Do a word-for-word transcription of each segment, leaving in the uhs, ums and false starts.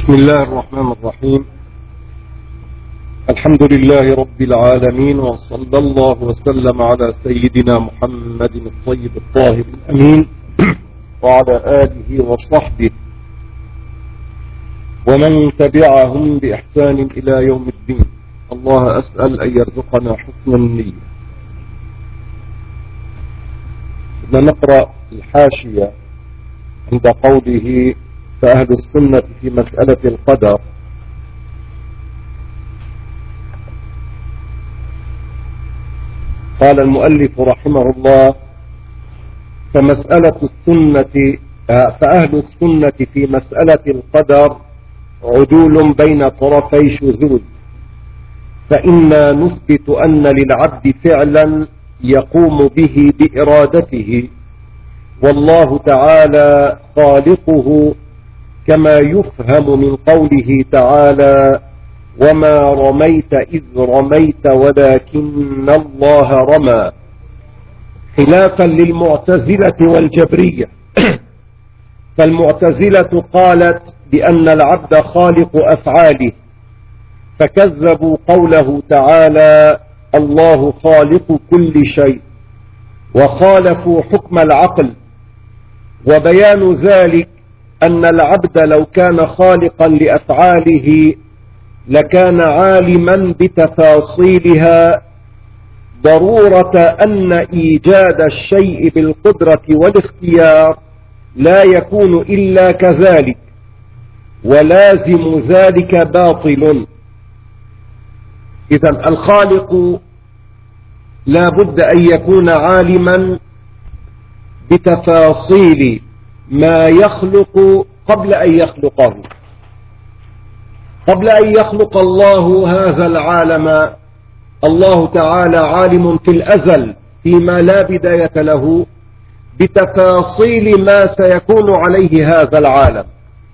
بسم الله الرحمن الرحيم. الحمد لله رب العالمين، وصلى الله وسلم على سيدنا محمد الطيب الطاهر الأمين وعلى آله وصحبه ومن تبعهم بإحسان إلى يوم الدين. الله أسأل أن يرزقنا حسن النية. بدنا نقرأ الحاشية عند قوله فأهل السنة في مسألة القدر. قال المؤلف رحمه الله: فمسألة السنة فأهل السنة في مسألة القدر عدول بين طرفي شذوذ، فإنا نثبت أن للعبد فعلا يقوم به بإرادته، والله تعالى خالقه، كما يفهم من قوله تعالى: وما رميت إذ رميت ولكن الله رمى، خلافا للمعتزلة والجبرية. فالمعتزلة قالت بأن العبد خالق أفعاله، فكذبوا قوله تعالى: الله خالق كل شيء، وخالفوا حكم العقل. وبيان ذلك أن العبد لو كان خالقا لأفعاله لكان عالما بتفاصيلها، ضرورة أن إيجاد الشيء بالقدرة والاختيار لا يكون إلا كذلك، ولازم ذلك باطل. إذن الخالق لا بد أن يكون عالما بتفاصيل ما يخلق قبل أن يخلقه. قبل أن يخلق الله هذا العالم، الله تعالى عالم في الأزل فيما لا بداية له بتفاصيل ما سيكون عليه هذا العالم،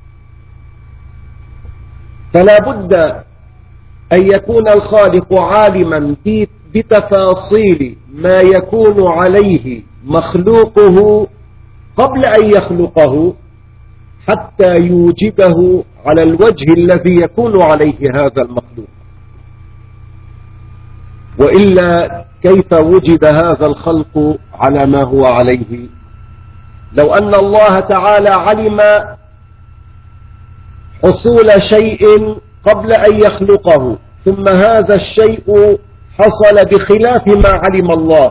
فلا بد أن يكون الخالق عالما بتفاصيل ما يكون عليه مخلوقه قبل أن يخلقه، حتى يوجده على الوجه الذي يكون عليه هذا المخلوق. وإلا كيف وجد هذا الخلق على ما هو عليه؟ لو أن الله تعالى علم حصول شيء قبل أن يخلقه، ثم هذا الشيء حصل بخلاف ما علم الله،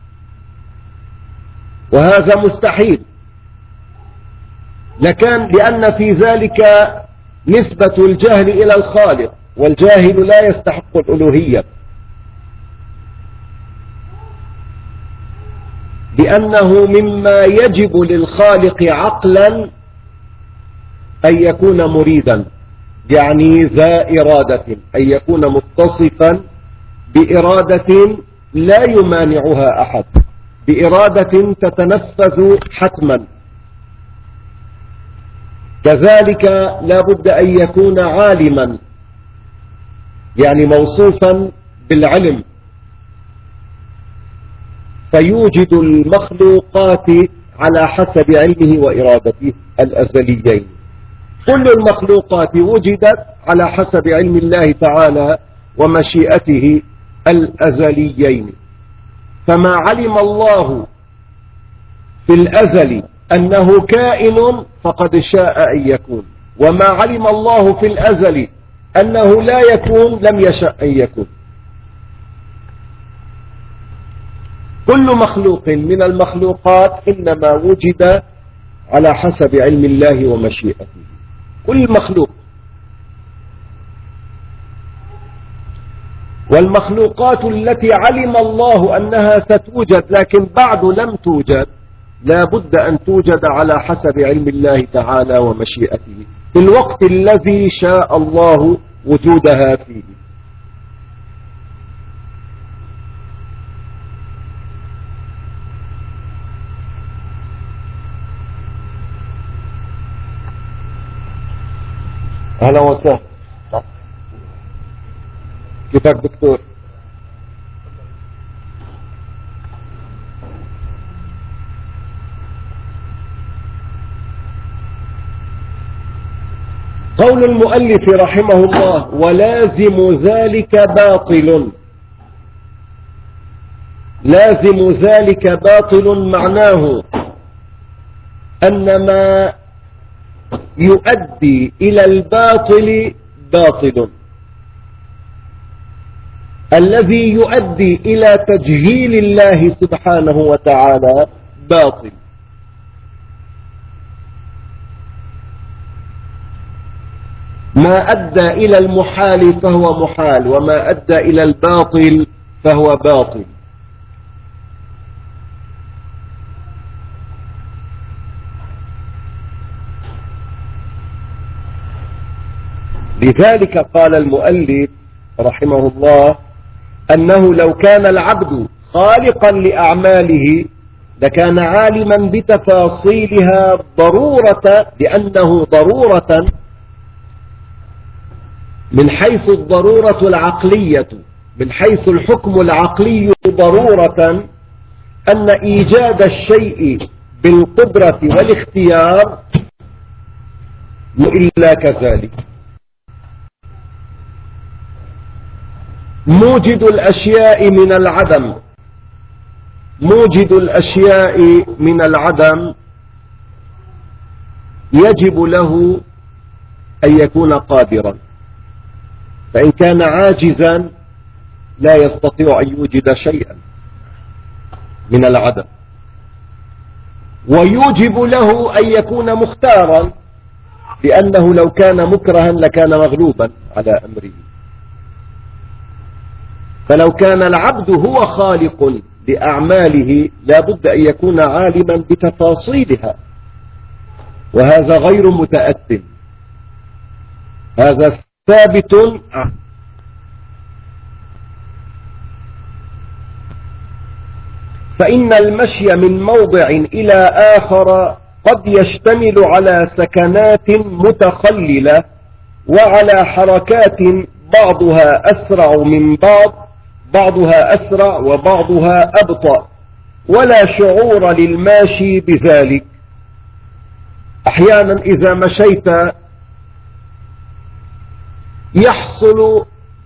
وهذا مستحيل، لكان لأن في ذلك نسبة الجهل إلى الخالق، والجاهل لا يستحق الألوهية، لأنه مما يجب للخالق عقلا أن يكون مريدا، يعني ذا إرادة، أن يكون متصفا بإرادة لا يمانعها أحد، بإرادة تتنفذ حتما. كذلك لا بد أن يكون عالما، يعني موصوفا بالعلم، فيوجد المخلوقات على حسب علمه وإرادته الأزليين. كل المخلوقات وجدت على حسب علم الله تعالى ومشيئته الأزليين، فما علم الله في الأزل أنه كائن فقد شاء أن يكون، وما علم الله في الأزل أنه لا يكون لم يشأ أن يكون. كل مخلوق من المخلوقات إنما وجد على حسب علم الله ومشيئته، كل مخلوق. والمخلوقات التي علم الله أنها ستوجد لكن بعد لم توجد، لا بد أن توجد على حسب علم الله تعالى ومشيئته في الوقت الذي شاء الله وجودها فيه. أهلا وسهلا. كيفك دكتور؟ قول المؤلف رحمه الله: ولازم ذلك باطل. لازم ذلك باطل معناه أن ما يؤدي إلى الباطل باطل، الذي يؤدي إلى تجهيل الله سبحانه وتعالى باطل. ما أدى إلى المحال فهو محال، وما أدى إلى الباطل فهو باطل. لذلك قال المؤلف رحمه الله أنه لو كان العبد خالقا لأعماله لكان عالما بتفاصيلها ضرورة، لأنه ضرورة من حيث الضرورة العقلية، من حيث الحكم العقلي ضرورة أن إيجاد الشيء بالقدرة والاختيار وإلا كذلك. موجد الأشياء من العدم، موجد الأشياء من العدم يجب له أن يكون قادرا، فإن كان عاجزا لا يستطيع أن يوجد شيئا من العدم. ويوجب له أن يكون مختارا، لأنه لو كان مكرها لكان مغلوبا على أمره. فلو كان العبد هو خالق لأعماله لا بد أن يكون عالما بتفاصيلها، وهذا غير متأتٍ، هذا ثابت. فإن المشي من موضع إلى آخر قد يشتمل على سكنات متخللة وعلى حركات بعضها أسرع من بعض، بعضها أسرع وبعضها أبطأ، ولا شعور للماشي بذلك. أحيانا إذا مشيت يحصل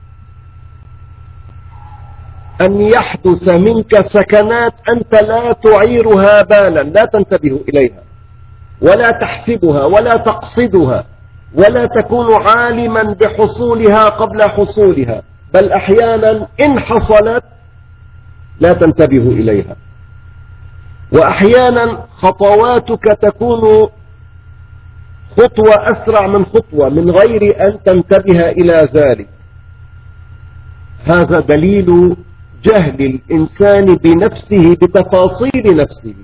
أن يحدث منك سكنات أنت لا تعيرها بالا، لا تنتبه إليها ولا تحسبها ولا تقصدها ولا تكون عالما بحصولها قبل حصولها، بل أحيانا إن حصلت لا تنتبه إليها. وأحيانا خطواتك تكون خطوة أسرع من خطوة من غير أن تنتبه إلى ذلك. هذا دليل جهل الإنسان بنفسه بتفاصيل نفسه.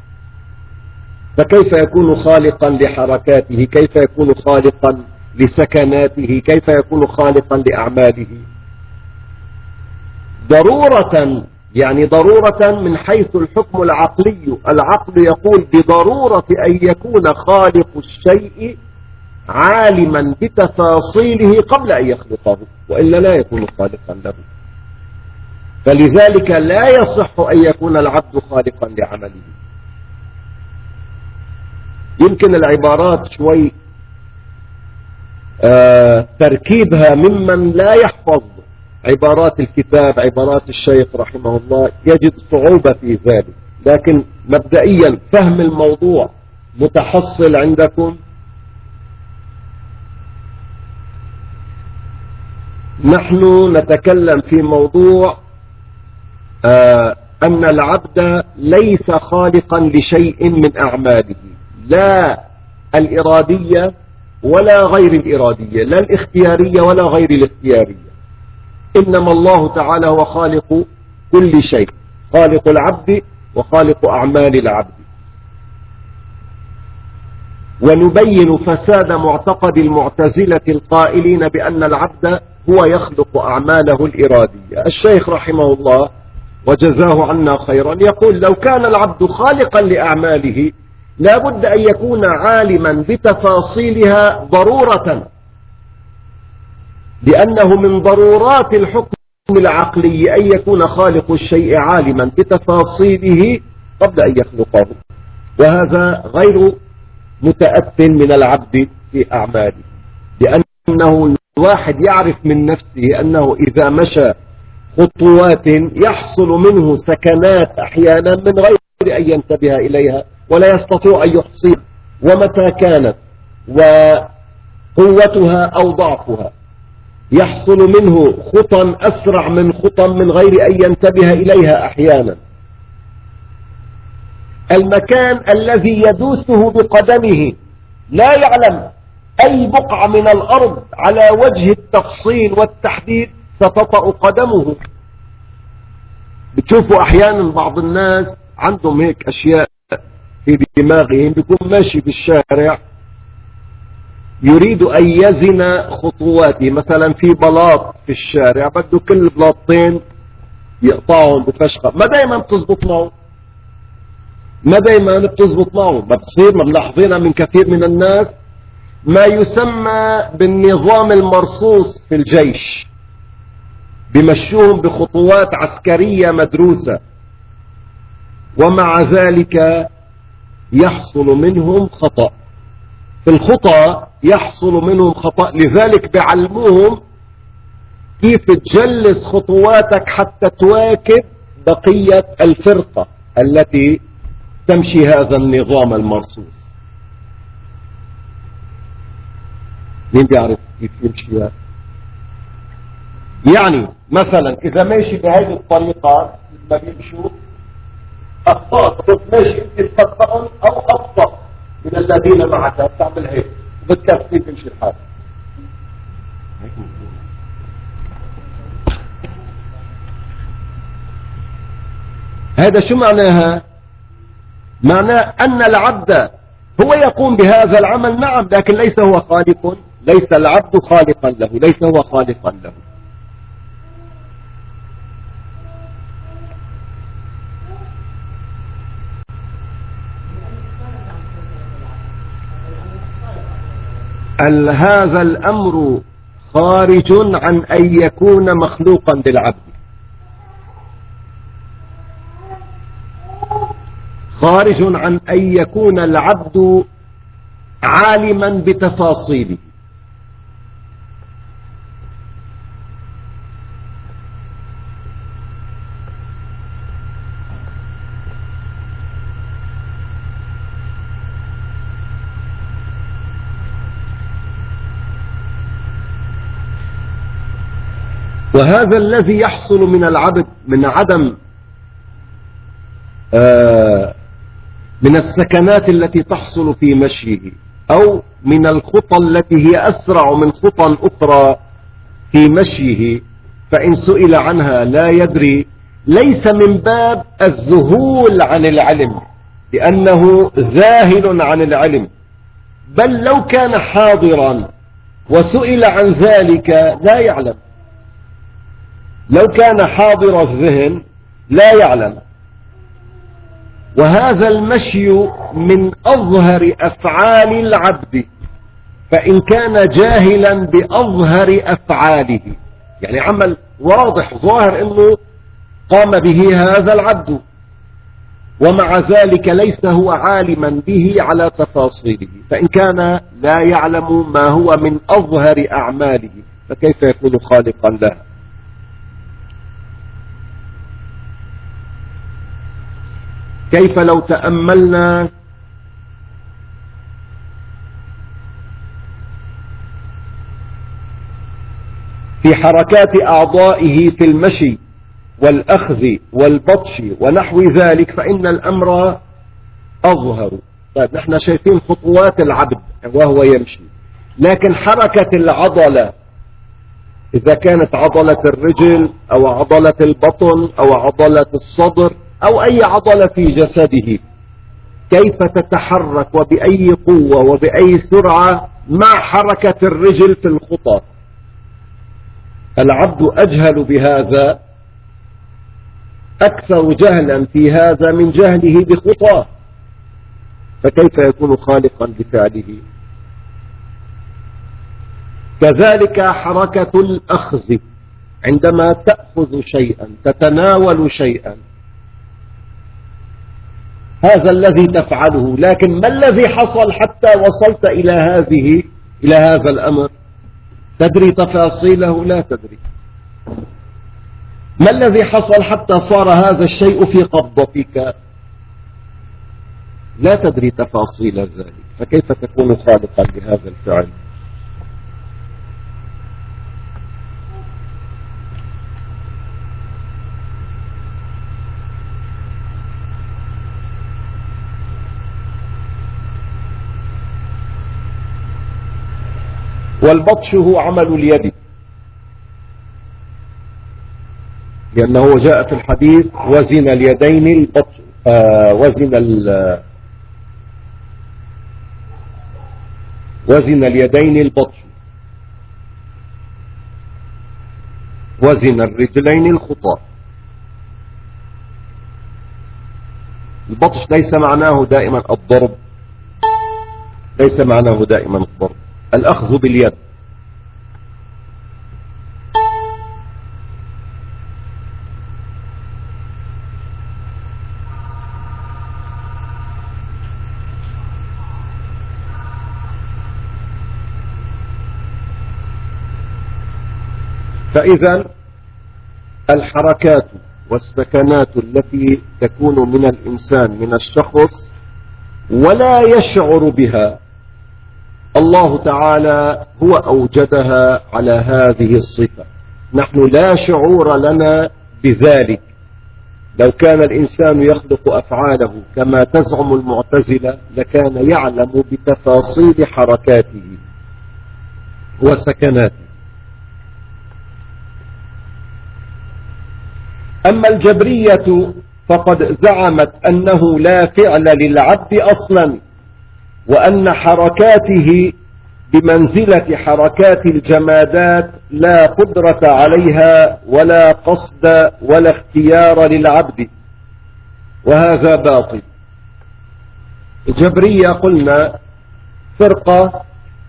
فكيف يكون خالقا لحركاته؟ كيف يكون خالقا لسكناته؟ كيف يكون خالقا لأعماله؟ ضرورة، يعني ضرورة من حيث الحكم العقلي. العقل يقول بضرورة أن يكون خالق الشيء عالما بتفاصيله قبل أن يخلقه، وإلا لا يكون خالقا له. فلذلك لا يصح أن يكون العبد خالقا لعمله. يمكن العبارات شوي آه تركيبها ممن لا يحفظ عبارات الكتاب، عبارات الشيخ رحمه الله، يجد صعوبة في ذلك. لكن مبدئيا فهم الموضوع متحصل عندكم. نحن نتكلم في موضوع آه أن العبد ليس خالقا لشيء من أعماله، لا الإرادية ولا غير الإرادية، لا الاختيارية ولا غير الاختيارية. إنما الله تعالى هو خالق كل شيء، خالق العبد وخالق أعمال العبد. ونبين فساد معتقد المعتزلة القائلين بأن العبد هو يخلق أعماله الإرادية. الشيخ رحمه الله وجزاه عنا خيرا يقول لو كان العبد خالقا لأعماله لا بد أن يكون عالما بتفاصيلها ضرورة، لأنه من ضرورات الحكم العقلي أن يكون خالق الشيء عالما بتفاصيله قبل أن يخلقه، وهذا غير متأت من العبد في أعماله، لأن أنه الواحد يعرف من نفسه أنه إذا مشى خطوات يحصل منه سكنات أحيانا من غير أن ينتبه إليها ولا يستطيع أن يحصيها ومتى كانت وقوتها أو ضعفها. يحصل منه خطى أسرع من خطى من غير أن ينتبه إليها أحيانا. المكان الذي يدوسه بقدمه لا يعلم أي بقعة من الأرض على وجه التفصيل والتحديد ستطأ قدمه. بتشوفوا أحيانا بعض الناس عندهم هيك أشياء في دماغهم، بيكون ماشي بالشارع يريد أن يزن خطواته، مثلا في بلاط في الشارع بده كل بلاطين يقطعهم بفشخة، ما دايما بتزبط معه ما دايما بتزبط معه ما بتصير ما ملاحظينها من كثير من الناس. ما يسمى بالنظام المرصوص في الجيش، بمشوهم بخطوات عسكرية مدروسة، ومع ذلك يحصل منهم خطأ في الخطأ يحصل منهم خطأ. لذلك بعلموهم كيف تجلس خطواتك حتى تواكب بقية الفرقة التي تمشي هذا النظام المرصوص. مين بيعرف كيف يمشي؟ يعني مثلا إذا ماشي بهذه الطريقة ما بيمشوا أخطاء، صرت ماشي يمكن سبقهم أو أبطأ من الذين معك، بتعمل هيك وبتكفي كيف يمشي الحال. هذا شو معناها؟ معناه أن العبد هو يقوم بهذا العمل، نعم، لكن ليس هو خالق، ليس العبد خالقا له، ليس هو خالقا له. هذا الأمر خارج عن أن يكون مخلوقا للعبد، خارج عن أن يكون العبد عالما بتفاصيله. وهذا الذي يحصل من العبد من عدم آه من السكنات التي تحصل في مشيه، أو من الخطى التي هي أسرع من خطى أخرى في مشيه، فإن سئل عنها لا يدري، ليس من باب الذهول عن العلم لأنه ذاهل عن العلم، بل لو كان حاضرا وسئل عن ذلك لا يعلم، لو كان حاضر الذهن لا يعلم. وهذا المشي من أظهر أفعال العبد، فإن كان جاهلا بأظهر أفعاله، يعني عمل واضح ظاهر أنه قام به هذا العبد، ومع ذلك ليس هو عالما به على تفاصيله، فإن كان لا يعلم ما هو من أظهر أعماله فكيف يكون خالقا له؟ كيف لو تأملنا في حركات أعضائه في المشي والأخذ والبطش ونحو ذلك فإن الأمر أظهر. طيب نحن شايفين خطوات العبد وهو يمشي، لكن حركة العضلة إذا كانت عضلة الرجل أو عضلة البطن أو عضلة الصدر أو أي عضلة في جسده كيف تتحرك وبأي قوة وبأي سرعة مع حركة الرجل في الخطى؟ العبد أجهل بهذا، أكثر جهلا في هذا من جهله بخطاه، فكيف يكون خالقا بفعله؟ كذلك حركة الأخذ، عندما تأخذ شيئا تتناول شيئا هذا الذي تفعله، لكن ما الذي حصل حتى وصلت إلى هذه إلى هذا الأمر؟ تدري تفاصيله؟ لا تدري. ما الذي حصل حتى صار هذا الشيء في قبضتك؟ لا تدري تفاصيل ذلك، فكيف تكون صادقا بهذا الفعل؟ والبطش هو عمل اليد، لأنه جاء في الحديث وزن اليدين البطش، آه وزن ال وزن اليدين البطش، وزن الرجلين الخطى. البطش ليس معناه دائما الضرب، ليس معناه دائما الضرب، الأخذ باليد. فإذا الحركات والسكنات التي تكون من الإنسان من الشخص ولا يشعر بها، الله تعالى هو أوجدها على هذه الصفة، نحن لا شعور لنا بذلك. لو كان الإنسان يخلق أفعاله كما تزعم المعتزلة لكان يعلم بتفاصيل حركاته وسكناته. أما الجبرية فقد زعمت أنه لا فعل للعبد أصلا، وأن حركاته بمنزلة حركات الجمادات لا قدرة عليها ولا قصد ولا اختيار للعبد، وهذا باطل. الجبرية قلنا فرقة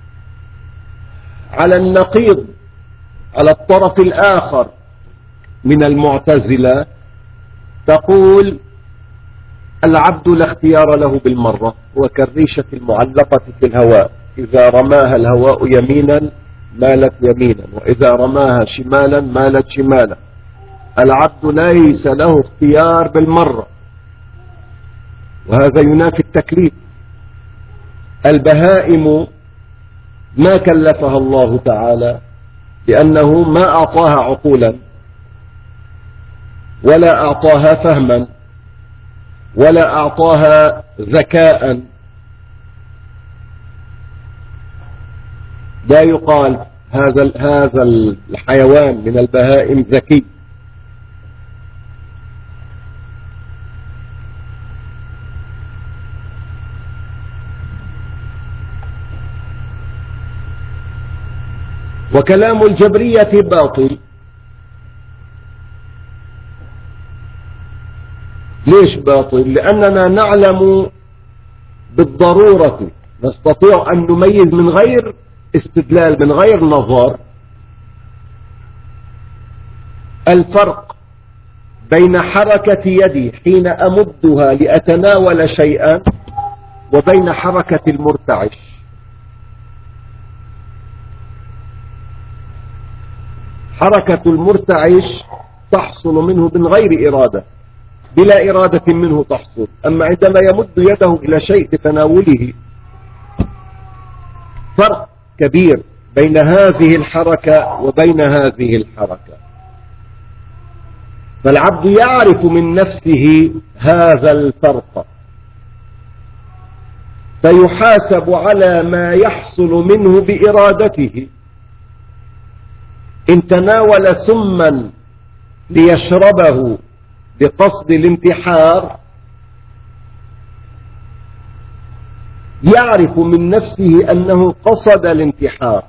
على النقيض، على الطرف الآخر من المعتزلة، تقول العبد لا اختيار له بالمرة، هو كالريشة المعلقة في الهواء، إذا رماها الهواء يمينا مالت يمينا، وإذا رماها شمالا مالت شمالا. العبد ليس له اختيار بالمرة، وهذا ينافي التكليف. البهائم ما كلفها الله تعالى، لأنه ما أعطاها عقولا ولا أعطاها فهما ولا أعطاها ذكاء. لا يقال هذا هذا الحيوان من البهائم ذكي. وكلام الجبرية باطل. ليش باطل؟ لأننا نعلم بالضرورة، نستطيع أن نميز من غير استدلال، من غير نظر، الفرق بين حركة يدي حين أمدها لأتناول شيئا وبين حركة المرتعش. حركة المرتعش تحصل منه من غير إرادة، بلا إرادة منه تحصل. أما عندما يمد يده إلى شيء لتناوله، فرق كبير بين هذه الحركة وبين هذه الحركة. فالعبد يعرف من نفسه هذا الفرق، فيحاسب على ما يحصل منه بإرادته. إن تناول سما ليشربه بقصد الانتحار، يعرف من نفسه أنه قصد الانتحار.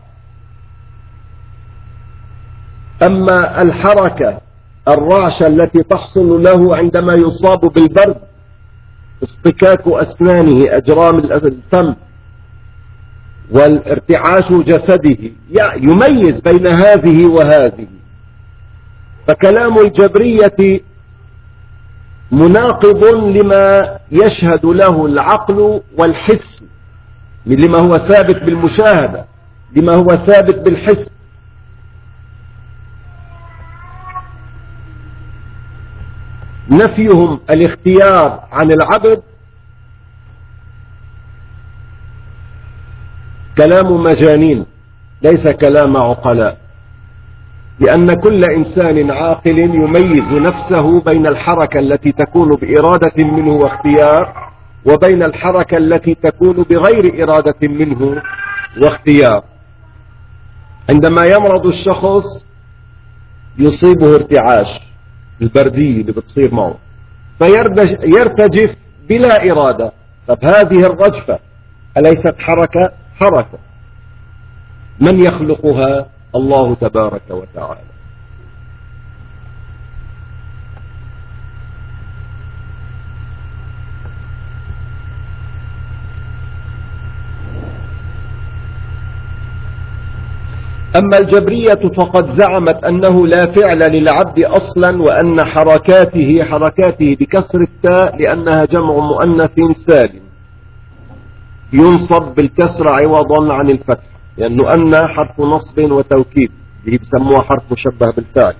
أما الحركة الرعشة التي تحصل له عندما يصاب بالبرد، اصطكاك أسنانه أجرام الفم والارتعاش جسده، يميز بين هذه وهذه. فكلام الجبرية مناقض لما يشهد له العقل والحس، لما هو ثابت بالمشاهدة، لما هو ثابت بالحس. نفيهم الاختيار عن العبد كلام مجانين ليس كلام عقلاء، لأن كل إنسان عاقل يميز نفسه بين الحركة التي تكون بإرادة منه واختيار وبين الحركة التي تكون بغير إرادة منه واختيار. عندما يمرض الشخص يصيبه ارتعاش، البردية اللي بتصير معه، فيرتجف بلا إرادة. طب هذه الرجفة أليست حركة؟ حركة. من يخلقها؟ الله تبارك وتعالى. أما الجبرية فقد زعمت أنه لا فعل للعبد أصلا، وأن حركاته حركاته بكسر التاء لأنها جمع مؤنث سالم ينصب بالكسر عوضا عن الفتح، لأنه أن حرف نصب وتوكيد، اللي بسموها حرف مشبه بالفعل.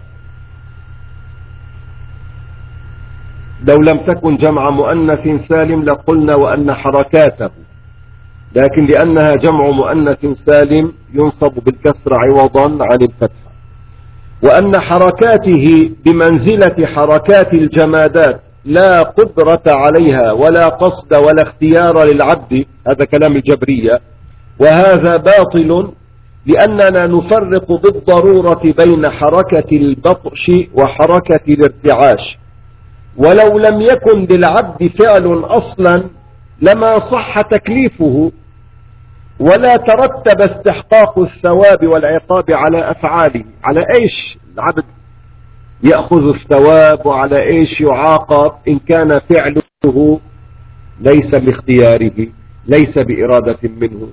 لو لم تكن جمع مؤنث سالم لقلنا وأن حركاته، لكن لأنها جمع مؤنث سالم ينصب بالكسر عوضا عن الفتح. وأن حركاته بمنزلة حركات الجمادات لا قدرة عليها ولا قصد ولا اختيار للعبد، هذا كلام الجبرية، وهذا باطل، لأننا نفرق بالضرورة بين حركة البطش وحركة الارتعاش. ولو لم يكن للعبد فعل أصلا لما صح تكليفه ولا ترتب استحقاق الثواب والعقاب على أفعاله. على إيش العبد يأخذ الثواب وعلى إيش يعاقب إن كان فعله ليس باختياره ليس بإرادة منه؟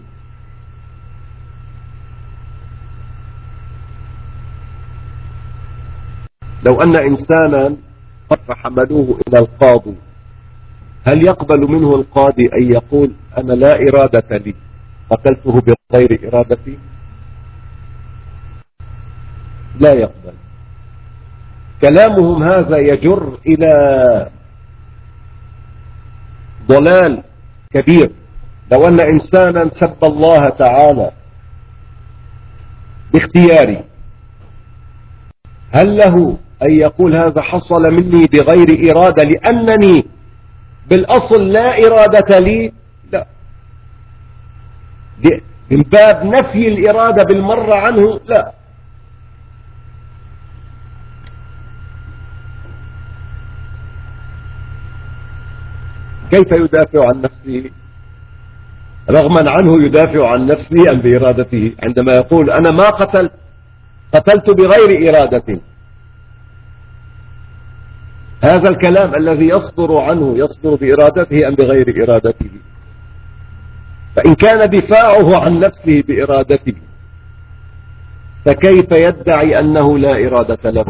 لو أن إنسانا فحملوه إلى القاضي، هل يقبل منه القاضي أن يقول أنا لا إرادة لي قتلته بغير إرادتي؟ لا يقبل. كلامهم هذا يجر إلى ضلال كبير. لو أن إنسانا سب الله تعالى باختياري، هل له أن يقول هذا حصل مني بغير إرادة لأنني بالأصل لا إرادة لي؟ لا، من باب نفي الإرادة بالمرة عنه. لا، كيف يدافع عن نفسه رغما عنه؟ يدافع عن نفسه أم بإرادته عندما يقول أنا ما قتلت، قتلت بغير إرادة؟ هذا الكلام الذي يصدر عنه يصدر بإرادته أم بغير إرادته؟ فإن كان دفاعه عن نفسه بإرادته فكيف يدعي أنه لا إرادة له؟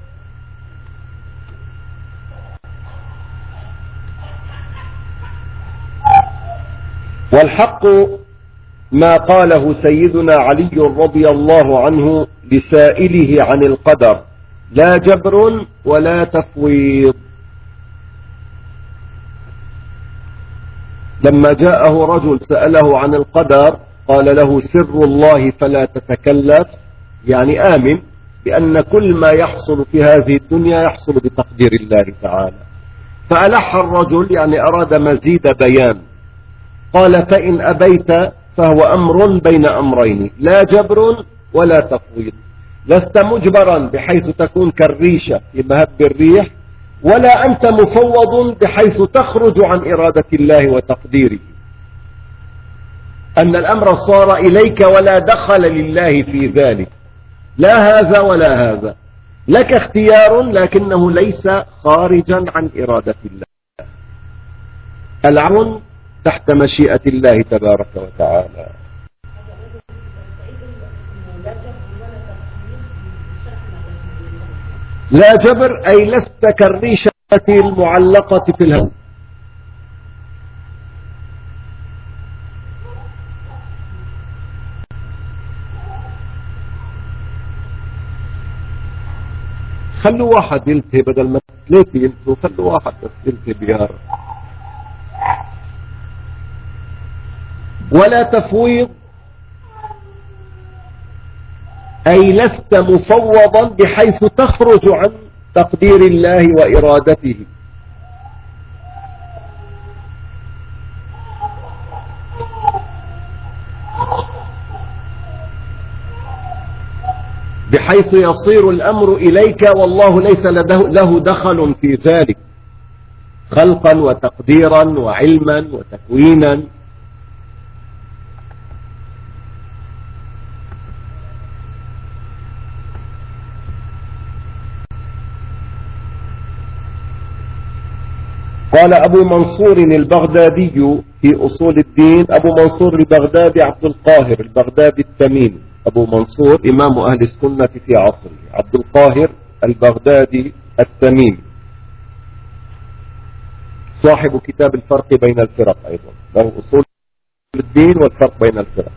والحق ما قاله سيدنا علي رضي الله عنه لسائله عن القدر: لا جبر ولا تفويض. لما جاءه رجل سأله عن القدر قال له: سر الله فلا تتكلف، يعني آمن بأن كل ما يحصل في هذه الدنيا يحصل بتقدير الله تعالى. فألح الرجل، يعني أراد مزيد بيان، قال: فإن أبيت فهو أمر بين أمرين، لا جبر ولا تفويض. لست مجبرا بحيث تكون كالريشة في مهب الريح، ولا أنت مفوض بحيث تخرج عن إرادة الله وتقديره. أن الأمر صار إليك ولا دخل لله في ذلك، لا هذا ولا هذا، لك اختيار لكنه ليس خارجا عن إرادة الله. العون تحت مشيئة الله تبارك وتعالى. لا جبر أي لست كالريشة المعلقة في الهواء. خلوا واحد يلتهي بدل ما اثنين انتوا خلوا واحد بس انت بيار. ولا تفويض أي لست مفوضا بحيث تخرج عن تقدير الله وإرادته. بحيث يصير الأمر إليك والله ليس له دخل في ذلك خلقا وتقديرا وعلما وتكوينا. قال أبو منصور البغدادي في أصول الدين، أبو منصور البغدادي عبد القاهر البغدادي التميمي، أبو منصور إمام أهل السنة في عصره، عبد القاهر البغدادي التميمي صاحب كتاب الفرق بين الفرق، أيضا له أصول الدين والفرق بين الفرق.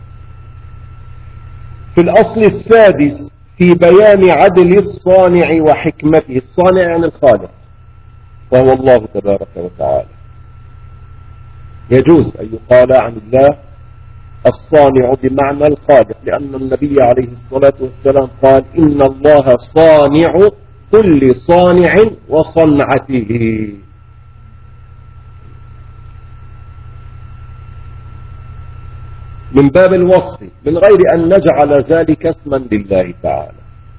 في الأصل السادس في بيان عدل الصانع وحكمته، الصانع يعني الخالق وهو الله تبارك وتعالى. يجوز أن يقال عن الله الصانع بمعنى الخالق، لأن النبي عليه الصلاة والسلام قال إن الله صانع كل صانع وصنعته. من باب الوصف من غير أن نجعل ذلك اسما لله تعالى،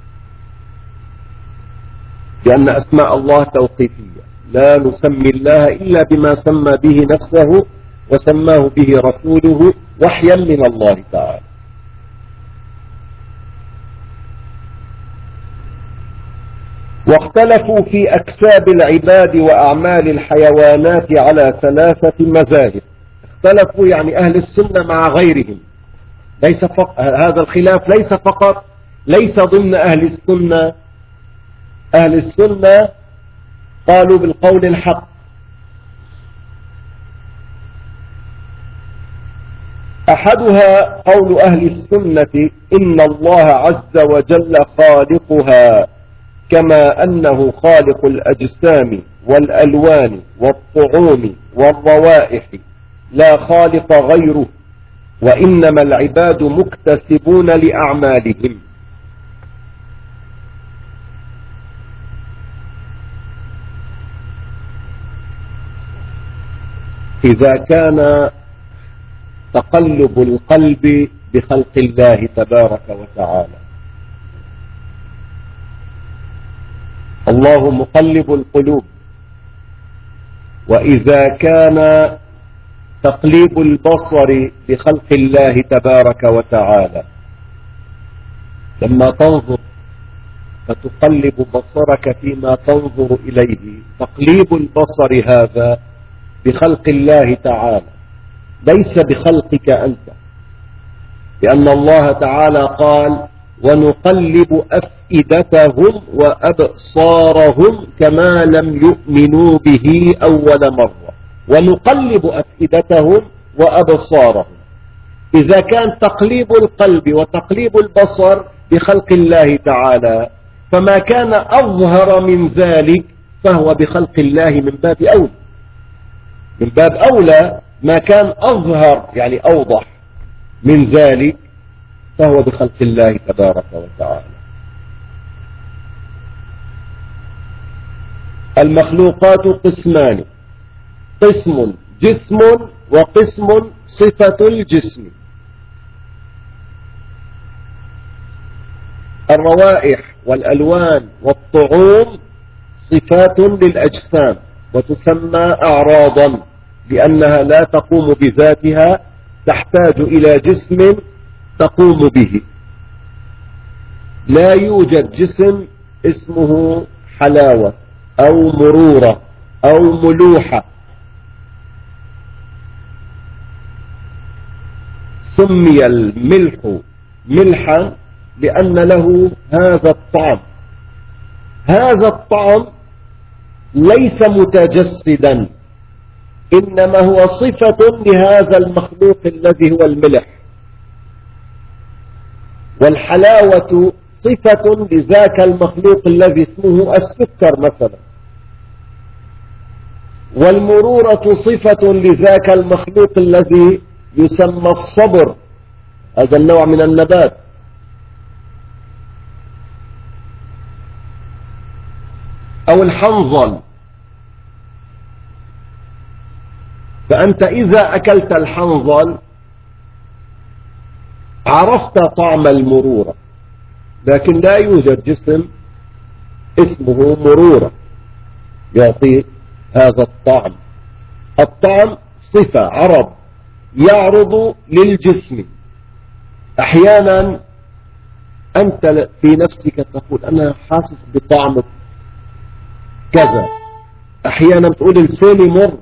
لأن أسماء الله توقيفية، لا نسمي الله إلا بما سمى به نفسه وسماه به رسوله وحيا من الله تعالى. واختلفوا في أكساب العباد وأعمال الحيوانات على ثلاثة مذاهب. اختلفوا يعني أهل السنة مع غيرهم، ليس فقط هذا الخلاف ليس فقط ليس ضمن أهل السنة. أهل السنة قالوا بالقول الحق، أحدها قول أهل السنة إن الله عز وجل خالقها كما أنه خالق الأجسام والألوان والطعوم والروائح لا خالق غيره، وإنما العباد مكتسبون لأعمالهم. إذا كان تقلب القلب بخلق الله تبارك وتعالى، الله مقلب القلوب، وإذا كان تقليب البصر بخلق الله تبارك وتعالى، لما تنظر فتقلب بصرك فيما تنظر إليه، تقليب البصر هذا بخلق الله تعالى ليس بخلقك أنت، لأن الله تعالى قال ونقلب أفئدتهم وأبصارهم كما لم يؤمنوا به أول مرة، ونقلب أفئدتهم وأبصارهم. إذا كان تقليب القلب وتقليب البصر بخلق الله تعالى، فما كان أظهر من ذلك فهو بخلق الله من باب أولى، من باب أولى ما كان أظهر يعني أوضح من ذلك فهو بخلق الله تبارك وتعالى. المخلوقات قسمان، قسم جسم وقسم صفة الجسم. الروائح والألوان والطعوم صفات للأجسام وتسمى أعراضا، لأنها لا تقوم بذاتها، تحتاج إلى جسم تقوم به. لا يوجد جسم اسمه حلاوة أو مرورة أو ملوحة. سمي الملح ملحا لأن له هذا الطعم. هذا الطعم ليس متجسدا، إنما هو صفة لهذا المخلوق الذي هو الملح. والحلاوة صفة لذاك المخلوق الذي اسمه السكر مثلا. والمرورة صفة لذاك المخلوق الذي يسمى الصبر، هذا النوع من النبات. أو الحنظل. فأنت إذا أكلت الحنظل عرفت طعم المرورة، لكن لا يوجد جسم اسمه مرورة يعطي هذا الطعم. الطعم صفة عرض يعرض للجسم. أحيانا أنت في نفسك تقول أنا حاسس بطعم كذا، أحيانا تقول لساني مر،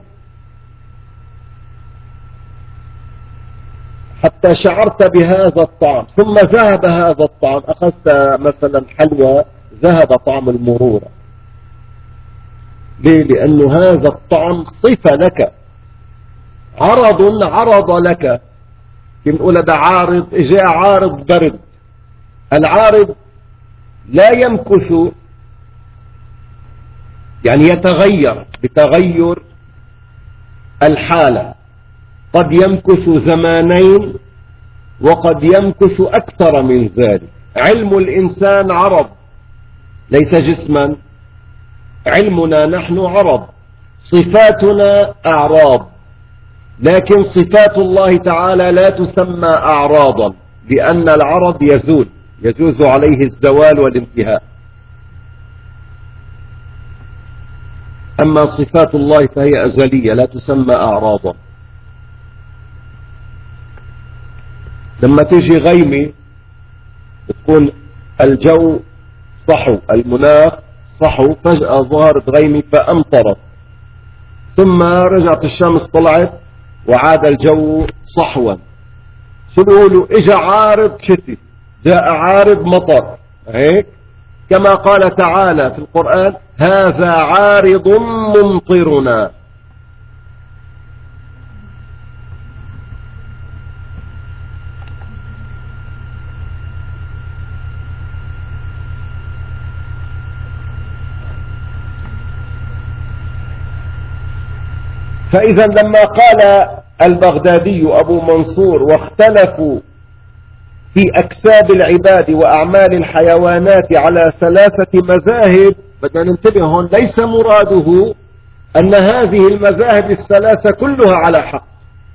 حتى شعرت بهذا الطعم ثم ذهب هذا الطعم، أخذت مثلا حلوى ذهب طعم المرورة. ليه؟ لأنه هذا الطعم صفة لك، عرض عرض لك. بنقول ده عارض، إجاء عارض برد. العارض لا يمكث، يعني يتغير بتغير الحالة، قد يمكث زمانين وقد يمكث أكثر من ذلك. علم الإنسان عرض ليس جسما، علمنا نحن عرض، صفاتنا أعراض، لكن صفات الله تعالى لا تسمى أعراضا، لأن العرض يزول، يجوز عليه الزوال والانتهاء. أما صفات الله فهي أزلية لا تسمى أعراضا. لما تيجي غيمة تكون الجو صحو، المناخ صحو، فجأة ظهرت غيمة فأمطرت، ثم رجعت الشمس طلعت وعاد الجو صحوا. شو بيقولوا؟ اجا عارض شتي، جاء عارض مطر، هيك كما قال تعالى في القرآن هذا عارض ممطرنا. فإذا لما قال البغدادي أبو منصور واختلفوا في أكساب العباد وأعمال الحيوانات على ثلاثة مذاهب، بدنا ننتبه هون، ليس مراده أن هذه المذاهب الثلاثة كلها على حق،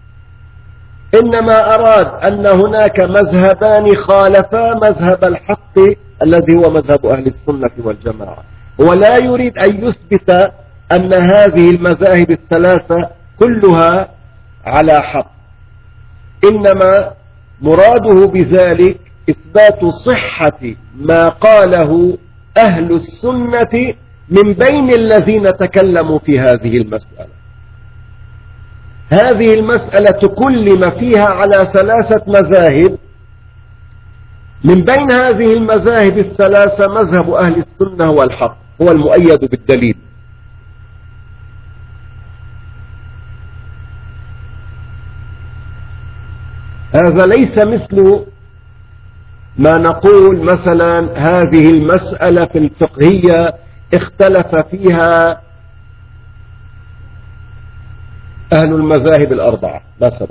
إنما أراد أن هناك مذهبان خالفا مذهب الحق الذي هو مذهب أهل السنة والجماعة، ولا يريد أن يثبت أن هذه المذاهب الثلاثة كلها على حق، إنما مراده بذلك إثبات صحة ما قاله أهل السنة من بين الذين تكلموا في هذه المسألة. هذه المسألة كلم فيها على ثلاثة مذاهب، من بين هذه المذاهب الثلاثة مذهب أهل السنة هو الحق، هو المؤيد بالدليل. هذا ليس مثل ما نقول مثلا هذه المسألة في الفقهية اختلف فيها أهل المذاهب الأربعة مثلا،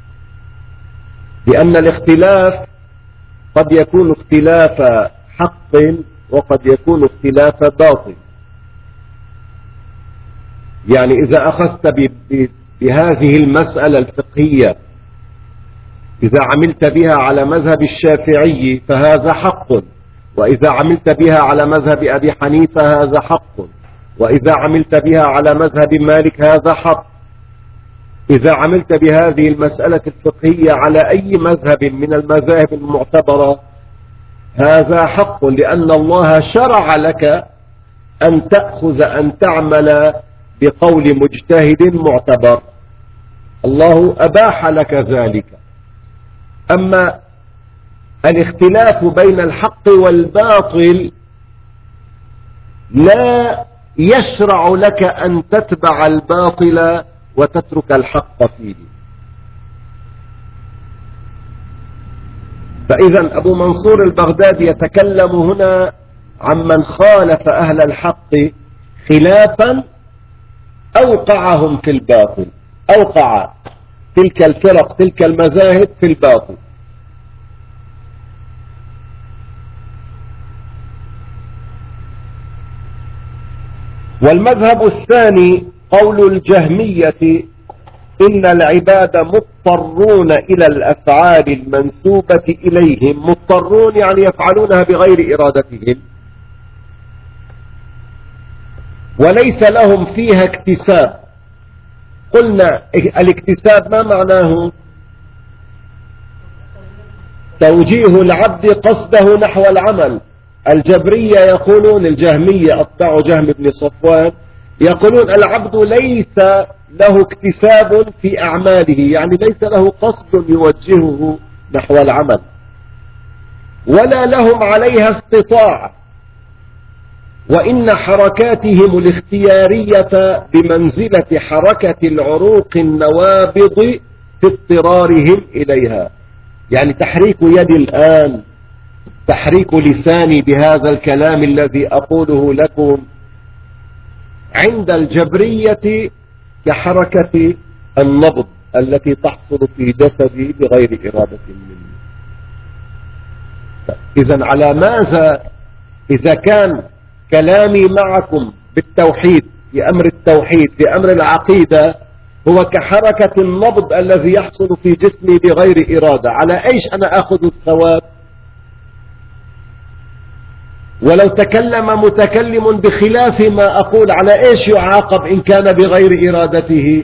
لأن الاختلاف قد يكون اختلاف حق وقد يكون اختلاف باطل. يعني إذا أخذت بهذه المسألة الفقهية إذا عملت بها على مذهب الشافعي فهذا حق، وإذا عملت بها على مذهب أبي حنيفة هذا حق، وإذا عملت بها على مذهب مالك هذا حق. إذا عملت بهذه المسألة الفقهية على أي مذهب من المذاهب المعتبرة هذا حق، لأن الله شرع لك أن تأخذ أن تعمل بقول مجتهد معتبر، الله أباح لك ذلك. أما الاختلاف بين الحق والباطل لا يشرع لك أن تتبع الباطل وتترك الحق فيه. فإذا أبو منصور البغدادي يتكلم هنا عمن خالف أهل الحق خلافا أوقعهم في الباطل، أوقع تلك الفرق تلك المذاهب في الباطل. والمذهب الثاني قول الجهمية إن العباد مضطرون إلى الأفعال المنسوبة إليهم، مضطرون يعني يفعلونها بغير إرادتهم، وليس لهم فيها اكتساب. قلنا الاكتساب ما معناه؟ توجيه العبد قصده نحو العمل. الجبرية يقولون، الجهمية أتباع جهم بن صفوان يقولون العبد ليس له اكتساب في أعماله، يعني ليس له قصد يوجهه نحو العمل، ولا لهم عليها استطاعة، وإن حركاتهم الاختيارية بمنزلة حركة العروق النوابض في اضطرارهم إليها. يعني تحريك يدي الآن، تحريك لساني بهذا الكلام الذي أقوله لكم، عند الجبرية كحركة النبض التي تحصل في جسدي بغير إرادة مني. إذن على ماذا إذا كان كلامي معكم بالتوحيد، في أمر التوحيد، في أمر العقيدة، هو كحركة النبض الذي يحصل في جسمي بغير إرادة، على أيش أنا أخذ الثواب؟ ولو تكلم متكلم بخلاف ما أقول، على إيش يعاقب إن كان بغير إرادته؟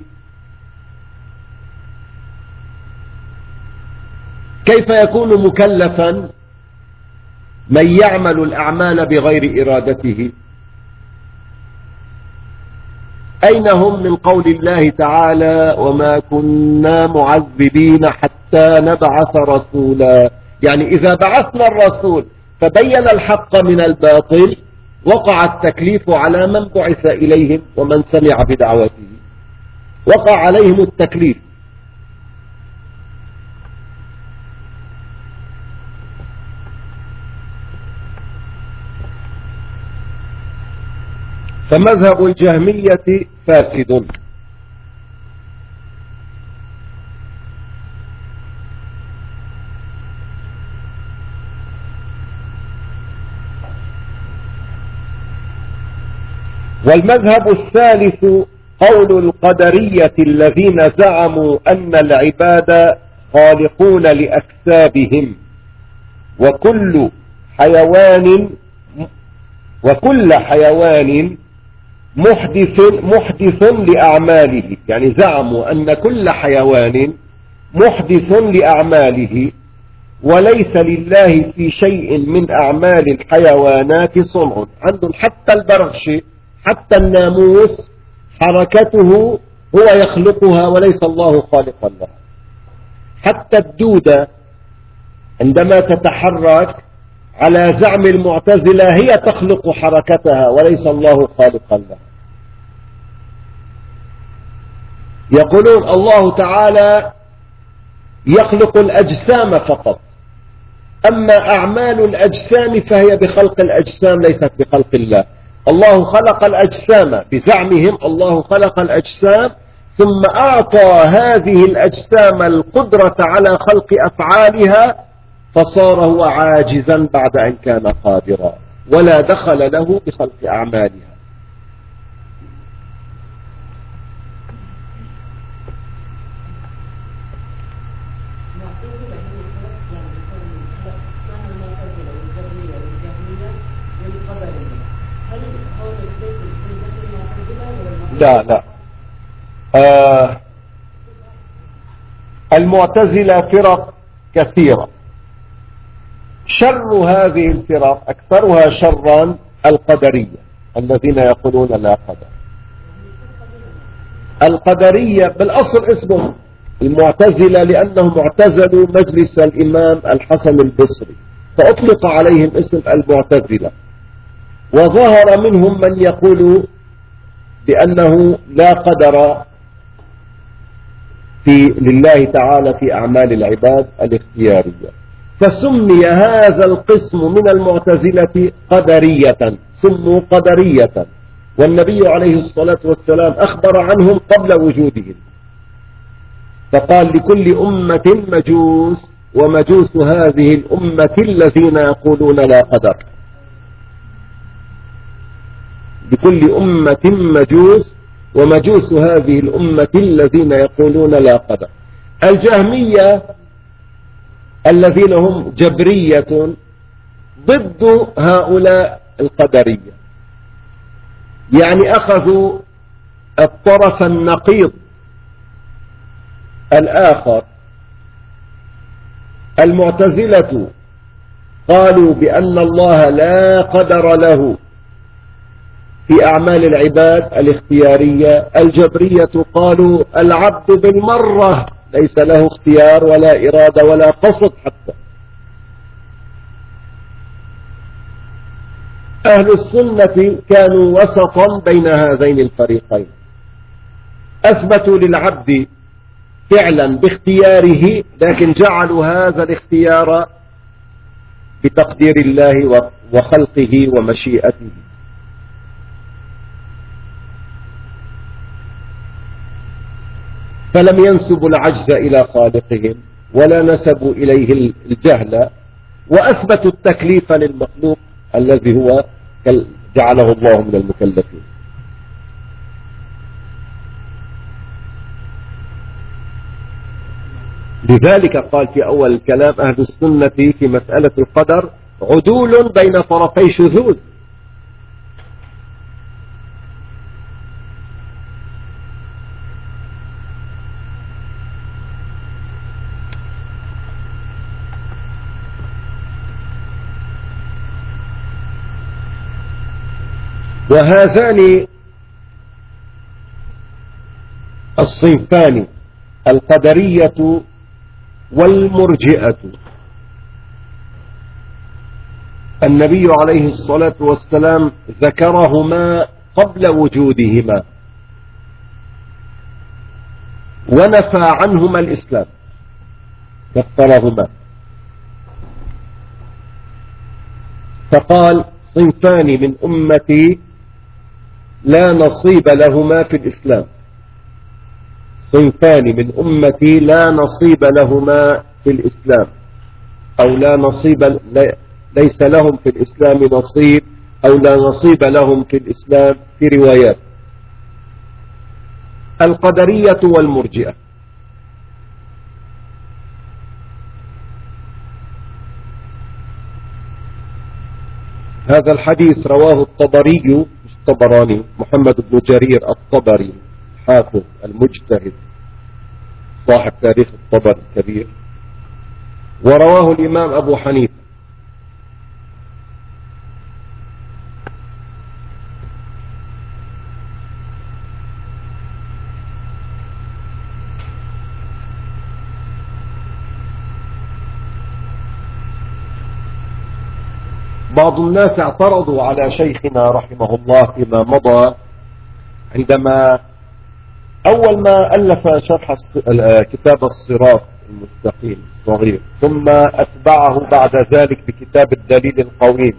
كيف يكون مكلفا من يعمل الأعمال بغير إرادته؟ أين هم من قول الله تعالى وما كنا معذبين حتى نبعث رسولا؟ يعني إذا بعثنا الرسول فبين الحق من الباطل، وقع التكليف على من بعث إليهم ومن سمع بدعوته، وقع عليهم التكليف. فمذهب الجهمية فاسد. والمذهب الثالث قول القدرية الذين زعموا أن العباد خالقون لأكسابهم، وكل حيوان وكل حيوان محدث محدث لأعماله. يعني زعموا أن كل حيوان محدث لأعماله، وليس لله في شيء من أعمال الحيوانات صنع. عندهم حتى البرغش، حتى الناموس حركته هو يخلقها وليس الله خالقا لها. حتى الدودة عندما تتحرك على زعم المعتزلة هي تخلق حركتها وليس الله خالقا لها. يقولون الله تعالى يخلق الأجسام فقط، أما أعمال الأجسام فهي بخلق الأجسام ليست بخلق الله. الله خلق الأجسام بزعمهم، الله خلق الأجسام ثم أعطى هذه الأجسام القدرة على خلق أفعالها، فصار هو عاجزا بعد أن كان قادرا، ولا دخل له بخلق أعمالها. لا لا آه المعتزلة فرق كثيرة، شر هذه الفرق أكثرها شرا القدرية الذين يقولون لا قدر. القدرية بالأصل اسمهم المعتزلة لأنهم اعتزلوا مجلس الإمام الحسن البصري، فأطلق عليهم اسم المعتزلة. وظهر منهم من يقول بأنه لا قدر في لله تعالى في أعمال العباد الاختيارية، فسمي هذا القسم من المعتزلة قدرية، سموا قدرية. والنبي عليه الصلاة والسلام أخبر عنهم قبل وجودهم، فقال لكل أمة مجوس ومجوس هذه الأمة الذين يقولون لا قدر. لكل أمة مجوس ومجوس هذه الأمة الذين يقولون لا قدر. الجهمية الذين هم جبرية ضد هؤلاء القدرية، يعني أخذوا الطرف النقيض الآخر. المعتزلة قالوا بأن الله لا قدر له في أعمال العباد الاختيارية. الجبرية قالوا العبد بالمرة ليس له اختيار ولا إرادة ولا قصد حتى. أهل السنة كانوا وسطا بين هذين الفريقين، أثبتوا للعبد فعلا باختياره، لكن جعلوا هذا الاختيار بتقدير الله وخلقه ومشيئته. فلم ينسبوا العجز إلى خالقهم ولا نسبوا إليه الجهل، وأثبتوا التكليف للمخلوق الذي هو جعله الله من المكلفين. لذلك قال في أول الكلام أهل السنة في مسألة القدر عدول بين طرفي شذوذ. وهذان الصنفان القدرية والمرجئة النبي عليه الصلاة والسلام ذكرهما قبل وجودهما ونفى عنهما الإسلام، كفرهما، فقال صنفان من أمتي لا نصيب لهما في الإسلام. صنفان من أمتي لا نصيب لهما في الإسلام، أو لا نصيب ليس لهم في الإسلام نصيب، أو لا نصيب لهم في الإسلام في روايات: القدرية والمرجئة. هذا الحديث رواه الطبري، مش الطبراني، محمد بن جرير الطبري حافظ المجتهد صاحب تاريخ الطبري الكبير، ورواه الإمام أبو حنيفة. بعض الناس اعترضوا على شيخنا رحمه الله فيما مضى عندما أول ما ألف شرح كتاب الصراط المستقيم الصغير، ثم أتبعه بعد ذلك بكتاب الدليل القويم،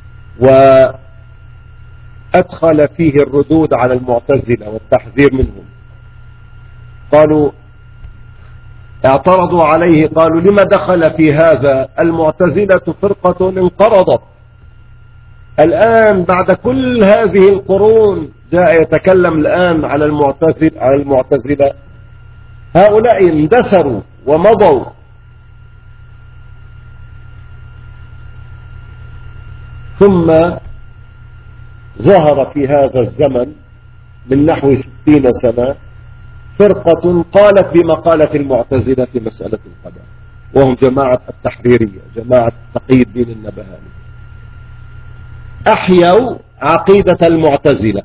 وأدخل فيه الردود على المعتزلة والتحذير منهم. قالوا اعترضوا عليه، قالوا لما دخل في هذا؟ المعتزلة فرقة انقرضت، الآن بعد كل هذه القرون جاء يتكلم الآن على المعتزلة على المعتزلة هؤلاء اندثروا ومضوا. ثم ظهر في هذا الزمن من نحو ستين سنة فرقة قالت بمقالة المعتزلة في مسألة القدر، وهم جماعة التحريرية، جماعة تقي الدين النبهاني، أحيوا عقيدة المعتزلة.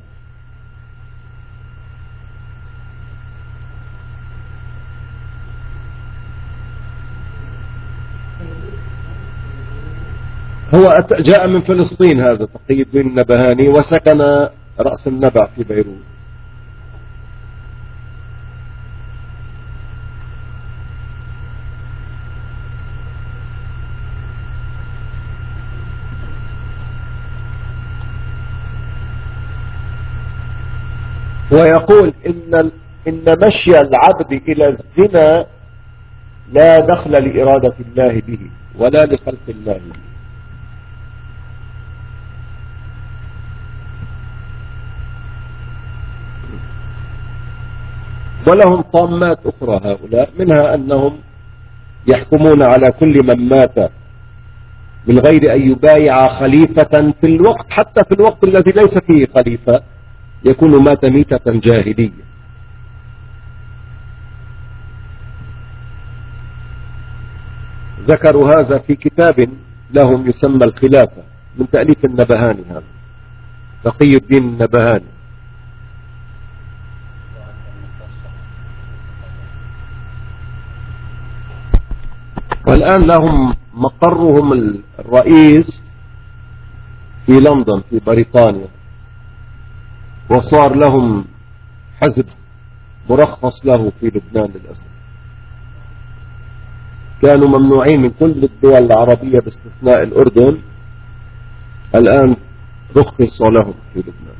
هو جاء من فلسطين هذا تقي الدين النبهاني، وسكن رأس النبع في بيروت. ويقول إن إن مشي العبد إلى الزنا لا دخل لإرادة الله به ولا لخلق الله به. ولهم طامات أخرى هؤلاء، منها أنهم يحكمون على كل من مات من غير أن يبايع خليفة في الوقت، حتى في الوقت الذي ليس فيه خليفة يكون مات ميتة جاهلية. ذكروا هذا في كتاب لهم يسمى الخلافة من تأليف النبهاني، هذا تقي الدين النبهاني. والآن لهم مقرهم الرئيس في لندن في بريطانيا، وصار لهم حزب مرخص له في لبنان للأسف. كانوا ممنوعين من كل الدول العربية باستثناء الأردن، الآن رخص لهم في لبنان.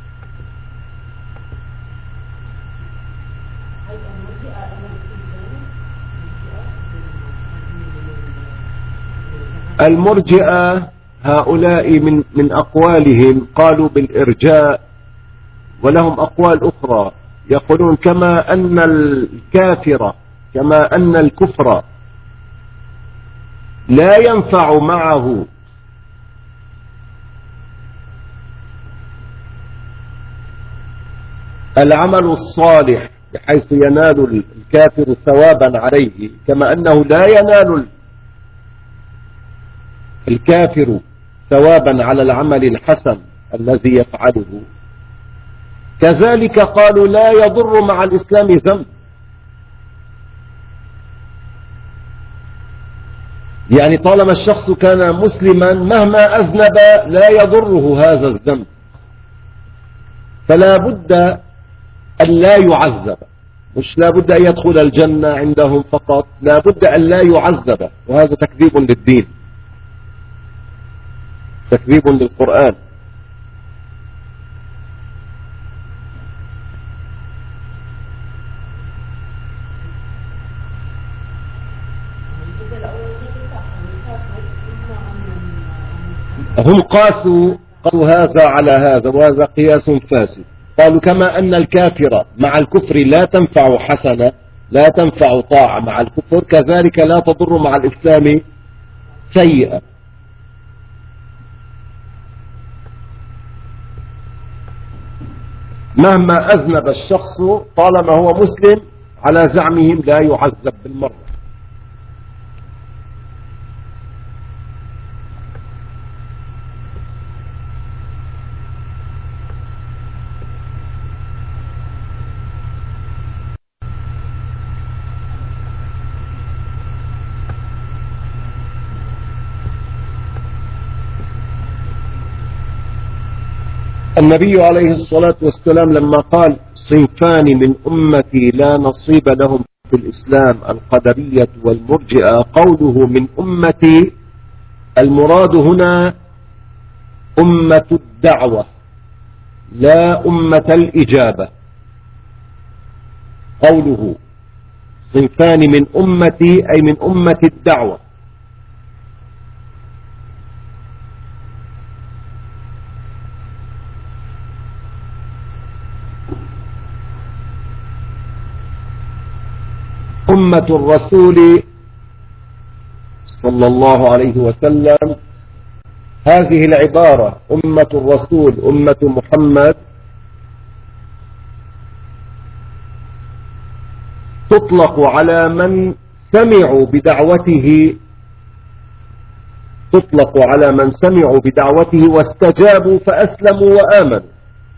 المرجئة هؤلاء من من أقوالهم قالوا بالإرجاء، ولهم أقوال أخرى يقولون كما أن الكافر كما أن الكفر لا ينفع معه العمل الصالح بحيث ينال الكافر ثوابا عليه، كما أنه لا ينال الكافر ثوابا على العمل الحسن الذي يفعله، كذلك قالوا لا يضر مع الإسلام ذنب. يعني طالما الشخص كان مسلما مهما أذنب لا يضره هذا الذنب، فلا بد أن لا يعذب، مش لا بد أن يدخل الجنة عندهم فقط، لا بد أن لا يعذب، وهذا تكذيب للدين، تكذيب للقرآن. هم قاسوا قاسوا هذا على هذا، وهذا قياس فاسد. قالوا كما أن الكافر مع الكفر لا تنفع حسنة، لا تنفع طاعة مع الكفر، كذلك لا تضر مع الإسلام سيئة. مهما أذنب الشخص طالما هو مسلم على زعمهم لا يعذب بالمرة. النبي عليه الصلاة والسلام لما قال صنفان من أمتي لا نصيب لهم في الإسلام القدرية والمرجئة، قوله من أمتي المراد هنا أمة الدعوة لا أمة الإجابة. قوله صنفان من أمتي أي من أمة الدعوة. أمة الرسول صلى الله عليه وسلم، هذه العبارة أمة الرسول أمة محمد تطلق على من سمعوا بدعوته تطلق على من سمعوا بدعوته واستجابوا فأسلموا وآمنوا.